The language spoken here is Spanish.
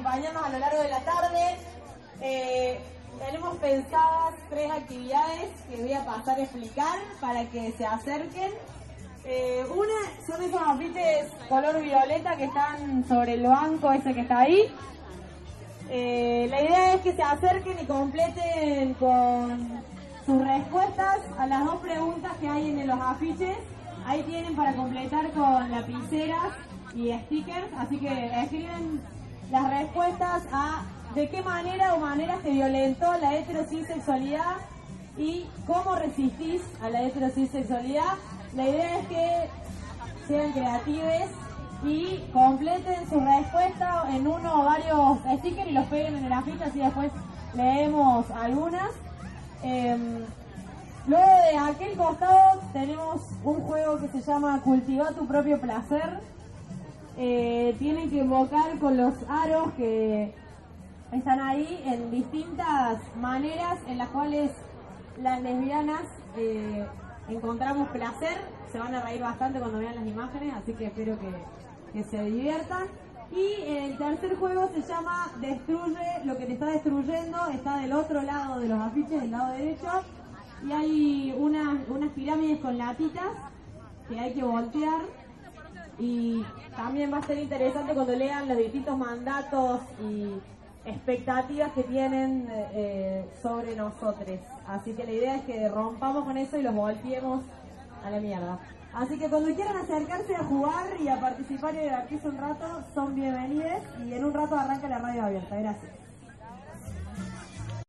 acompañarnos a lo largo de la tarde. Tenemos pensadas 3 actividades que voy a pasar a explicar para que se acerquen. Una son esos afiches color violeta que están sobre el banco ese que está ahí. La idea es que se acerquen y completen con sus respuestas a las 2 preguntas que hay en los afiches. Ahí tienen para completar con lapiceras y stickers, así que escriben las respuestas a de qué manera o maneras te violentó la heterosexualidad y cómo resistís a la heterosexualidad. La idea es que sean creativos y completen su respuesta en uno o varios stickers y los peguen en el afiche, así después leemos algunas. Luego de aquel costado tenemos un juego que se llama Cultiva tu propio placer. Tienen que invocar con los aros que están ahí en distintas maneras en las cuales las lesbianas encontramos placer. Se van a reír bastante cuando vean las imágenes, así que espero que se diviertan. Y el tercer juego se llama Destruye lo que te está destruyendo. Está del otro lado de los afiches, del lado derecho. Y hay unas pirámides con latitas que hay que voltear. Y también va a ser interesante cuando lean los distintos mandatos y expectativas que tienen sobre nosotros. Así que la idea es que rompamos con eso y los volteemos a la mierda. Así que cuando quieran acercarse a jugar y a participar y divertirse un rato, son bienvenidos. Y en un rato arranca la radio abierta. Gracias.